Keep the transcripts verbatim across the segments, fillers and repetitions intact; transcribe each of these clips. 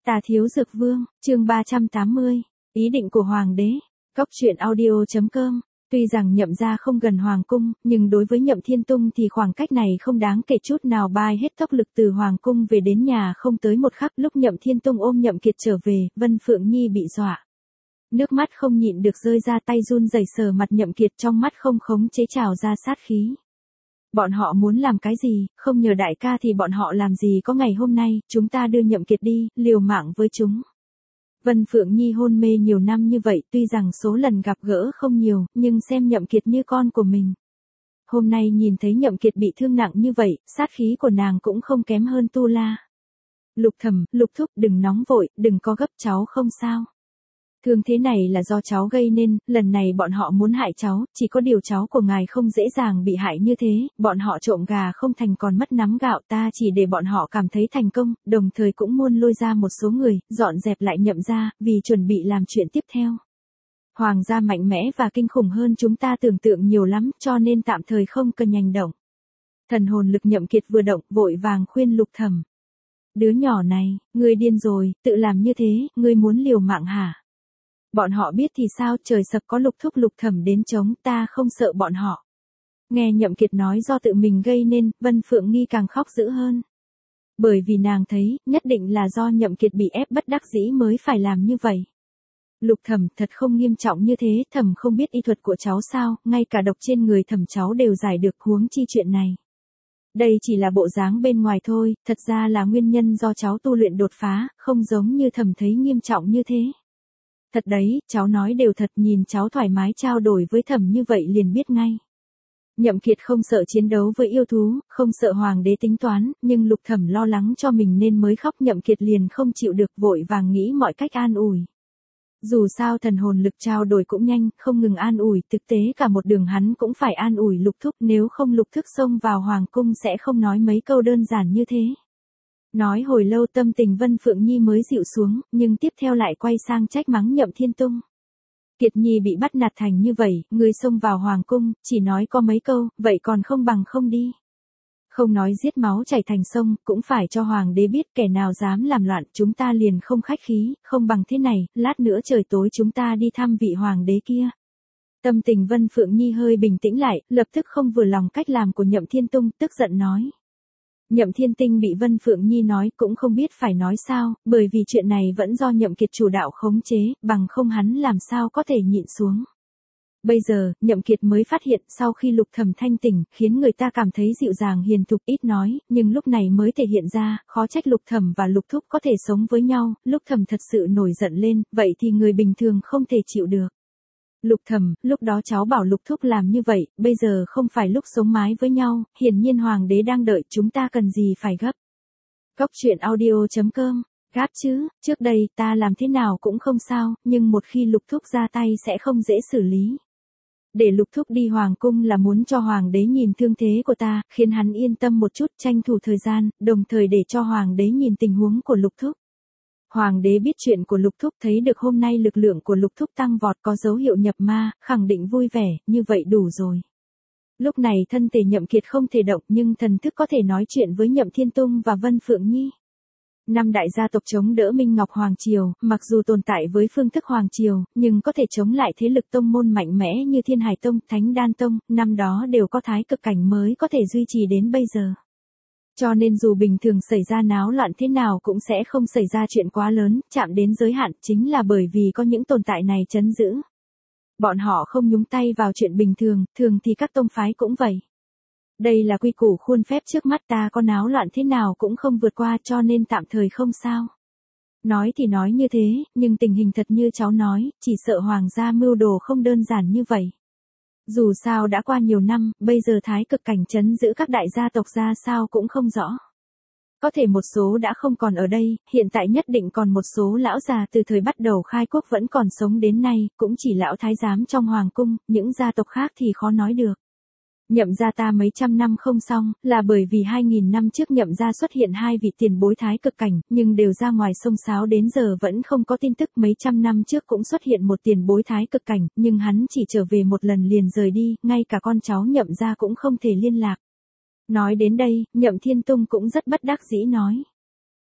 Tà Thiếu Dược Vương, chương ba trăm tám mươi, ý định của Hoàng đế, Cốc truyện audio chấm com. Tuy rằng Nhậm gia không gần Hoàng cung, nhưng đối với Nhậm Thiên Tung thì khoảng cách này không đáng kể chút nào. Bay hết tốc lực từ Hoàng cung về đến nhà không tới một khắc. Lúc Nhậm Thiên Tung ôm Nhậm Kiệt trở về, Vân Phượng Nhi bị dọa. Nước mắt không nhịn được rơi ra, tay run rẩy sờ mặt Nhậm Kiệt, trong mắt không khống chế trào ra sát khí. Bọn họ muốn làm cái gì, không nhờ đại ca thì bọn họ làm gì có ngày hôm nay. Chúng ta đưa Nhậm Kiệt đi, liều mạng với chúng. Vân Phượng Nhi hôn mê nhiều năm như vậy, tuy rằng số lần gặp gỡ không nhiều, nhưng xem Nhậm Kiệt như con của mình. Hôm nay nhìn thấy Nhậm Kiệt bị thương nặng như vậy, sát khí của nàng cũng không kém hơn Tu La. Lục Thẩm, Lục Thúc, đừng nóng vội, đừng có gấp, cháu không sao. Thương thế này là do cháu gây nên, lần này bọn họ muốn hại cháu, chỉ có điều cháu của ngài không dễ dàng bị hại như thế. Bọn họ trộm gà không thành còn mất nắm gạo, ta chỉ để bọn họ cảm thấy thành công, đồng thời cũng muốn lôi ra một số người, dọn dẹp lại Nhậm gia, vì chuẩn bị làm chuyện tiếp theo. Hoàng gia mạnh mẽ và kinh khủng hơn chúng ta tưởng tượng nhiều lắm, cho nên tạm thời không cần nhanh động. Thần hồn lực Nhậm Kiệt vừa động, vội vàng khuyên Lục Thẩm. Đứa nhỏ này, ngươi điên rồi, tự làm như thế, ngươi muốn liều mạng hả? Bọn họ biết thì sao, trời sập có Lục Thúc Lục Thẩm đến chống, ta không sợ bọn họ. Nghe Nhậm Kiệt nói do tự mình gây nên, Vân Phượng Nghi càng khóc dữ hơn. Bởi vì nàng thấy, nhất định là do Nhậm Kiệt bị ép bất đắc dĩ mới phải làm như vậy. Lục Thẩm, thật không nghiêm trọng như thế, Thẩm không biết y thuật của cháu sao, ngay cả độc trên người Thẩm cháu đều giải được, huống chi chuyện này. Đây chỉ là bộ dáng bên ngoài thôi, thật ra là nguyên nhân do cháu tu luyện đột phá, không giống như Thẩm thấy nghiêm trọng như thế. Thật đấy, cháu nói đều thật, nhìn cháu thoải mái trao đổi với Thẩm như vậy liền biết ngay. Nhậm Kiệt không sợ chiến đấu với yêu thú, không sợ Hoàng đế tính toán, nhưng Lục Thẩm lo lắng cho mình nên mới khóc. Nhậm Kiệt liền không chịu được, vội vàng nghĩ mọi cách an ủi. Dù sao thần hồn lực trao đổi cũng nhanh, không ngừng an ủi, thực tế cả một đường hắn cũng phải an ủi Lục Thúc, nếu không Lục Thúc xông vào Hoàng cung sẽ không nói mấy câu đơn giản như thế. Nói hồi lâu tâm tình Vân Phượng Nhi mới dịu xuống, nhưng tiếp theo lại quay sang trách mắng Nhậm Thiên Tung. Kiệt Nhi bị bắt nạt thành như vậy, ngươi xông vào Hoàng cung, chỉ nói có mấy câu, vậy còn không bằng không đi. Không nói giết máu chảy thành sông, cũng phải cho Hoàng đế biết kẻ nào dám làm loạn, chúng ta liền không khách khí, không bằng thế này, lát nữa trời tối chúng ta đi thăm vị Hoàng đế kia. Tâm tình Vân Phượng Nhi hơi bình tĩnh lại, lập tức không vừa lòng cách làm của Nhậm Thiên Tung, tức giận nói. Nhậm Thiên Tinh bị Vân Phượng Nhi nói cũng không biết phải nói sao, bởi vì chuyện này vẫn do Nhậm Kiệt chủ đạo khống chế, bằng không hắn làm sao có thể nhịn xuống. Bây giờ, Nhậm Kiệt mới phát hiện sau khi Lục Thẩm thanh tỉnh, khiến người ta cảm thấy dịu dàng hiền thục ít nói, nhưng lúc này mới thể hiện ra, khó trách Lục Thẩm và Lục Thúc có thể sống với nhau. Lục Thẩm thật sự nổi giận lên, vậy thì người bình thường không thể chịu được. Lục Thẩm, lúc đó cháu bảo Lục Thúc làm như vậy, bây giờ không phải lúc sống mái với nhau, hiển nhiên Hoàng đế đang đợi, chúng ta cần gì phải gấp. Cốc truyện audio chấm com, gáp chứ, trước đây ta làm thế nào cũng không sao, nhưng một khi Lục Thúc ra tay sẽ không dễ xử lý. Để Lục Thúc đi Hoàng cung là muốn cho Hoàng đế nhìn thương thế của ta, khiến hắn yên tâm một chút, tranh thủ thời gian, đồng thời để cho Hoàng đế nhìn tình huống của Lục Thúc. Hoàng đế biết chuyện của Lục Thúc, thấy được hôm nay lực lượng của Lục Thúc tăng vọt, có dấu hiệu nhập ma, khẳng định vui vẻ, như vậy đủ rồi. Lúc này thân thể Nhậm Kiệt không thể động, nhưng thần thức có thể nói chuyện với Nhậm Thiên Tung và Vân Phượng Nhi. Năm đại gia tộc chống đỡ Minh Ngọc Hoàng Triều, mặc dù tồn tại với phương thức Hoàng Triều, nhưng có thể chống lại thế lực tông môn mạnh mẽ như Thiên Hải Tông, Thánh Đan Tông, năm đó đều có thái cực cảnh mới có thể duy trì đến bây giờ. Cho nên dù bình thường xảy ra náo loạn thế nào cũng sẽ không xảy ra chuyện quá lớn, chạm đến giới hạn, chính là bởi vì có những tồn tại này trấn giữ. Bọn họ không nhúng tay vào chuyện bình thường, thường thì các tông phái cũng vậy. Đây là quy củ khuôn phép trước mắt, ta có náo loạn thế nào cũng không vượt qua, cho nên tạm thời không sao. Nói thì nói như thế, nhưng tình hình thật như cháu nói, chỉ sợ Hoàng gia mưu đồ không đơn giản như vậy. Dù sao đã qua nhiều năm, bây giờ thái cực cảnh trấn giữ các đại gia tộc ra sao cũng không rõ. Có thể một số đã không còn ở đây, hiện tại nhất định còn một số lão già từ thời bắt đầu khai quốc vẫn còn sống đến nay, cũng chỉ lão thái giám trong Hoàng cung, những gia tộc khác thì khó nói được. Nhậm gia ta mấy trăm năm không xong, là bởi vì hai nghìn năm trước Nhậm gia xuất hiện hai vị tiền bối thái cực cảnh, nhưng đều ra ngoài sông sáo đến giờ vẫn không có tin tức. Mấy trăm năm trước cũng xuất hiện một tiền bối thái cực cảnh, nhưng hắn chỉ trở về một lần liền rời đi, ngay cả con cháu Nhậm gia cũng không thể liên lạc. Nói đến đây, Nhậm Thiên Tung cũng rất bất đắc dĩ nói.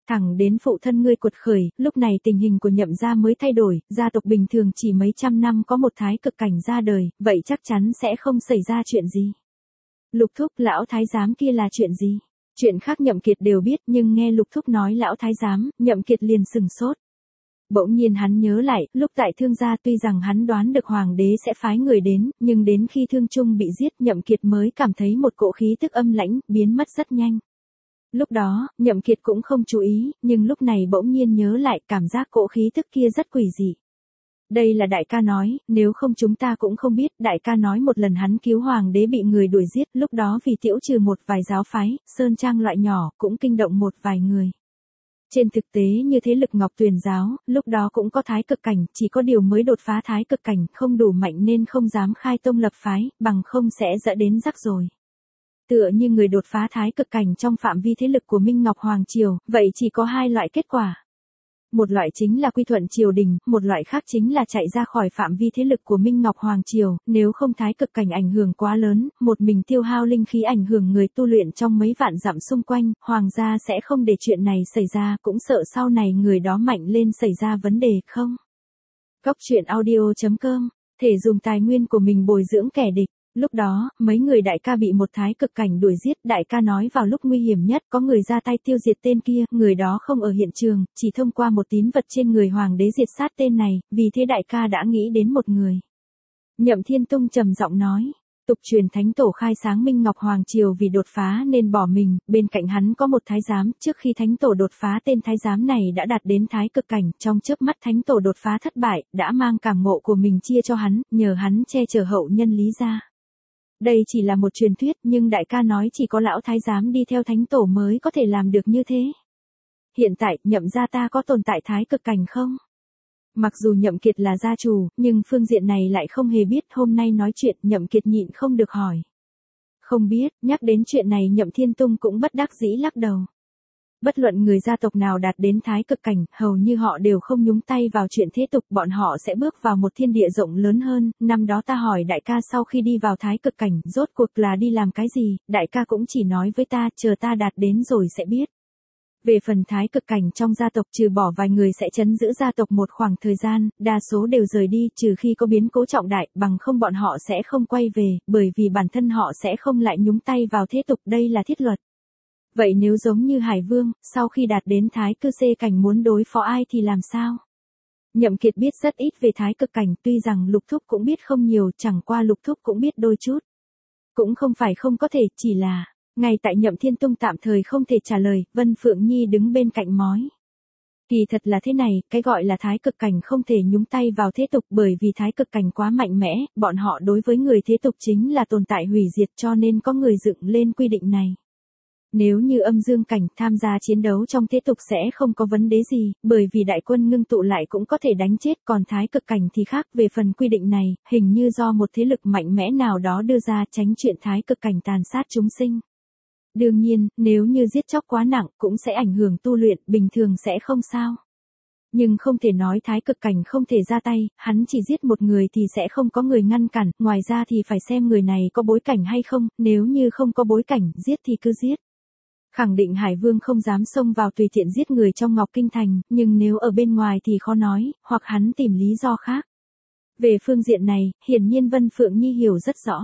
Thẳng đến phụ thân ngươi quật khởi, lúc này tình hình của Nhậm gia mới thay đổi, gia tộc bình thường chỉ mấy trăm năm có một thái cực cảnh ra đời, vậy chắc chắn sẽ không xảy ra chuyện gì. Lục thúc, lão thái giám kia là chuyện gì? Chuyện khác Nhậm Kiệt đều biết, nhưng nghe Lục thúc nói lão thái giám, Nhậm Kiệt liền sừng sốt. Bỗng nhiên hắn nhớ lại, lúc tại Thương gia tuy rằng hắn đoán được hoàng đế sẽ phái người đến, nhưng đến khi Thương Trung bị giết, Nhậm Kiệt mới cảm thấy một cỗ khí tức âm lãnh, biến mất rất nhanh. Lúc đó, Nhậm Kiệt cũng không chú ý, nhưng lúc này bỗng nhiên nhớ lại, cảm giác cỗ khí tức kia rất quỷ dị. Đây là đại ca nói, nếu không chúng ta cũng không biết, đại ca nói một lần hắn cứu hoàng đế bị người đuổi giết, lúc đó vì tiễu trừ một vài giáo phái, sơn trang loại nhỏ, cũng kinh động một vài người. Trên thực tế như thế lực Ngọc Tuyền giáo, lúc đó cũng có thái cực cảnh, chỉ có điều mới đột phá thái cực cảnh, không đủ mạnh nên không dám khai tông lập phái, bằng không sẽ dẫn đến rắc rối. Tựa như người đột phá thái cực cảnh trong phạm vi thế lực của Minh Ngọc Hoàng Triều, vậy chỉ có hai loại kết quả. Một loại chính là quy thuận triều đình, một loại khác chính là chạy ra khỏi phạm vi thế lực của Minh Ngọc Hoàng Triều, nếu không thái cực cảnh ảnh hưởng quá lớn, một mình tiêu hao linh khí ảnh hưởng người tu luyện trong mấy vạn dặm xung quanh, hoàng gia sẽ không để chuyện này xảy ra, cũng sợ sau này người đó mạnh lên xảy ra vấn đề không. Góc truyện audio chấm com, thể dùng tài nguyên của mình bồi dưỡng kẻ địch. Lúc đó, mấy người đại ca bị một thái cực cảnh đuổi giết, đại ca nói vào lúc nguy hiểm nhất có người ra tay tiêu diệt tên kia, người đó không ở hiện trường, chỉ thông qua một tín vật trên người hoàng đế diệt sát tên này, vì thế đại ca đã nghĩ đến một người. Nhậm Thiên Tung trầm giọng nói, tục truyền thánh tổ khai sáng Minh Ngọc Hoàng Triều vì đột phá nên bỏ mình, bên cạnh hắn có một thái giám, trước khi thánh tổ đột phá tên thái giám này đã đạt đến thái cực cảnh, trong chớp mắt thánh tổ đột phá thất bại, đã mang cảm ngộ của mình chia cho hắn, nhờ hắn che chở hậu nhân Lý gia. Đây chỉ là một truyền thuyết, nhưng đại ca nói chỉ có lão thái giám đi theo thánh tổ mới có thể làm được như thế. Hiện tại, Nhậm gia ta có tồn tại thái cực cảnh không? Mặc dù Nhậm Kiệt là gia chủ, nhưng phương diện này lại không hề biết, hôm nay nói chuyện Nhậm Kiệt nhịn không được hỏi. Không biết, nhắc đến chuyện này Nhậm Thiên Tung cũng bất đắc dĩ lắc đầu. Bất luận người gia tộc nào đạt đến thái cực cảnh, hầu như họ đều không nhúng tay vào chuyện thế tục, bọn họ sẽ bước vào một thiên địa rộng lớn hơn. Năm đó ta hỏi đại ca sau khi đi vào thái cực cảnh, rốt cuộc là đi làm cái gì, đại ca cũng chỉ nói với ta, chờ ta đạt đến rồi sẽ biết. Về phần thái cực cảnh trong gia tộc, trừ bỏ vài người sẽ trấn giữ gia tộc một khoảng thời gian, đa số đều rời đi, trừ khi có biến cố trọng đại, bằng không bọn họ sẽ không quay về, bởi vì bản thân họ sẽ không lại nhúng tay vào thế tục, đây là thiết luật. Vậy nếu giống như Hải Vương, sau khi đạt đến thái cư xê cảnh muốn đối phó ai thì làm sao? Nhậm Kiệt biết rất ít về thái cực cảnh, tuy rằng Lục Thúc cũng biết không nhiều, chẳng qua Lục Thúc cũng biết đôi chút. Cũng không phải không có thể, chỉ là, ngay tại Nhậm Thiên Tung tạm thời không thể trả lời, Vân Phượng Nhi đứng bên cạnh mói. Kỳ thật là thế này, cái gọi là thái cực cảnh không thể nhúng tay vào thế tục bởi vì thái cực cảnh quá mạnh mẽ, bọn họ đối với người thế tục chính là tồn tại hủy diệt cho nên có người dựng lên quy định này. Nếu như âm dương cảnh tham gia chiến đấu trong thế tục sẽ không có vấn đề gì, bởi vì đại quân ngưng tụ lại cũng có thể đánh chết, còn thái cực cảnh thì khác, về phần quy định này, hình như do một thế lực mạnh mẽ nào đó đưa ra tránh chuyện thái cực cảnh tàn sát chúng sinh. Đương nhiên, nếu như giết chóc quá nặng cũng sẽ ảnh hưởng tu luyện, bình thường sẽ không sao. Nhưng không thể nói thái cực cảnh không thể ra tay, hắn chỉ giết một người thì sẽ không có người ngăn cản, ngoài ra thì phải xem người này có bối cảnh hay không, nếu như không có bối cảnh, giết thì cứ giết. Khẳng định Hải Vương không dám xông vào tùy tiện giết người trong Ngọc Kinh Thành, nhưng nếu ở bên ngoài thì khó nói, hoặc hắn tìm lý do khác. Về phương diện này, hiển nhiên Vân Phượng Nhi hiểu rất rõ.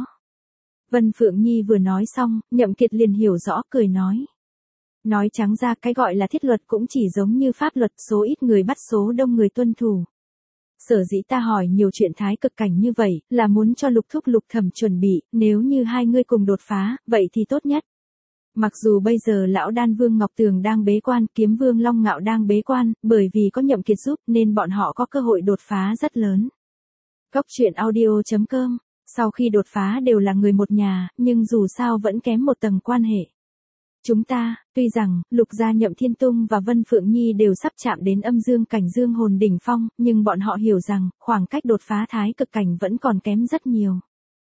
Vân Phượng Nhi vừa nói xong, Nhậm Kiệt liền hiểu rõ, cười nói. Nói trắng ra cái gọi là thiết luật cũng chỉ giống như pháp luật, số ít người bắt số đông người tuân thủ. Sở dĩ ta hỏi nhiều chuyện thái cực cảnh như vậy, là muốn cho Lục Thúc Lục Thẩm chuẩn bị, nếu như hai người cùng đột phá, vậy thì tốt nhất. Mặc dù bây giờ lão Đan Vương Ngọc Tường đang bế quan, Kiếm Vương Long Ngạo đang bế quan, bởi vì có Nhậm Kiệt giúp nên bọn họ có cơ hội đột phá rất lớn. Góc truyện audio chấm com, sau khi đột phá đều là người một nhà, nhưng dù sao vẫn kém một tầng quan hệ. Chúng ta, tuy rằng, Lục gia Nhậm Thiên Tung và Vân Phượng Nhi đều sắp chạm đến âm dương cảnh dương hồn đỉnh phong, nhưng bọn họ hiểu rằng, khoảng cách đột phá thái cực cảnh vẫn còn kém rất nhiều.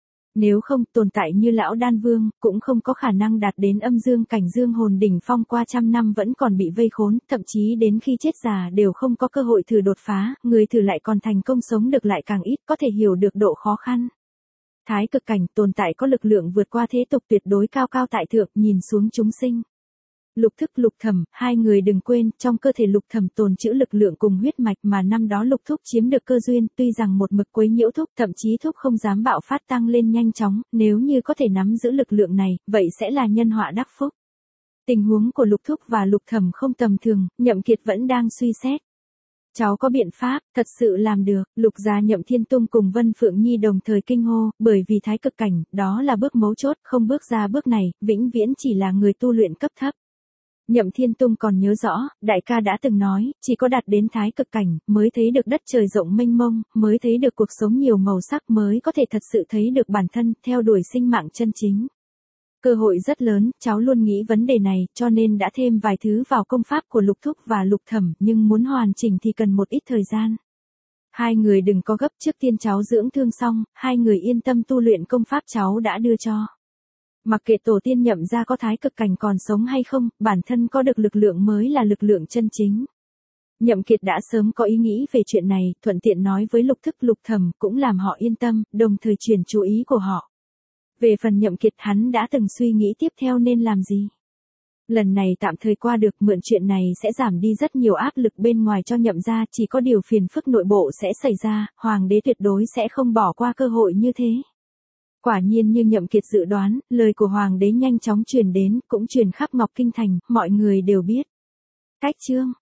Nếu không tồn tại như lão Đan Vương, cũng không có khả năng đạt đến âm dương cảnh dương hồn đỉnh phong qua trăm năm vẫn còn bị vây khốn, thậm chí đến khi chết già đều không có cơ hội thử đột phá, người thử lại còn thành công sống được lại càng ít, có thể hiểu được độ khó khăn. Thái cực cảnh tồn tại có lực lượng vượt qua thế tục tuyệt đối cao cao tại thượng, nhìn xuống chúng sinh. Lục Thức Lục Thẩm, hai người đừng quên, trong cơ thể Lục Thẩm tồn trữ lực lượng cùng huyết mạch mà năm đó Lục Thúc chiếm được cơ duyên, tuy rằng một mực quấy nhiễu Thúc, thậm chí Thúc không dám bạo phát tăng lên nhanh chóng, nếu như có thể nắm giữ lực lượng này, vậy sẽ là nhân họa đắc phúc. Tình huống của Lục Thúc và Lục Thẩm không tầm thường, Nhậm Kiệt vẫn đang suy xét. Cháu có biện pháp, thật sự làm được, Lục gia Nhậm Thiên Tung cùng Vân Phượng Nhi đồng thời kinh hô, bởi vì thái cực cảnh, đó là bước mấu chốt, không bước ra bước này, vĩnh viễn chỉ là người tu luyện cấp thấp. Nhậm Thiên Tung còn nhớ rõ, đại ca đã từng nói, chỉ có đạt đến thái cực cảnh, mới thấy được đất trời rộng mênh mông, mới thấy được cuộc sống nhiều màu sắc, mới có thể thật sự thấy được bản thân, theo đuổi sinh mạng chân chính. Cơ hội rất lớn, cháu luôn nghĩ vấn đề này, cho nên đã thêm vài thứ vào công pháp của Lục Thúc và Lục Thẩm, nhưng muốn hoàn chỉnh thì cần một ít thời gian. Hai người đừng có gấp, trước tiên cháu dưỡng thương xong, hai người yên tâm tu luyện công pháp cháu đã đưa cho. Mặc kệ tổ tiên Nhậm gia có thái cực cảnh còn sống hay không, bản thân có được lực lượng mới là lực lượng chân chính. Nhậm Kiệt đã sớm có ý nghĩ về chuyện này, thuận tiện nói với Lục Thức Lục Thẩm, cũng làm họ yên tâm, đồng thời chuyển chú ý của họ. Về phần Nhậm Kiệt, hắn đã từng suy nghĩ tiếp theo nên làm gì. Lần này tạm thời qua được, mượn chuyện này sẽ giảm đi rất nhiều áp lực bên ngoài cho Nhậm gia, chỉ có điều phiền phức nội bộ sẽ xảy ra, hoàng đế tuyệt đối sẽ không bỏ qua cơ hội như thế. Quả nhiên như Nhậm Kiệt dự đoán, lời của hoàng đế nhanh chóng truyền đến, cũng truyền khắp Ngọc Kinh thành, mọi người đều biết. Cách chương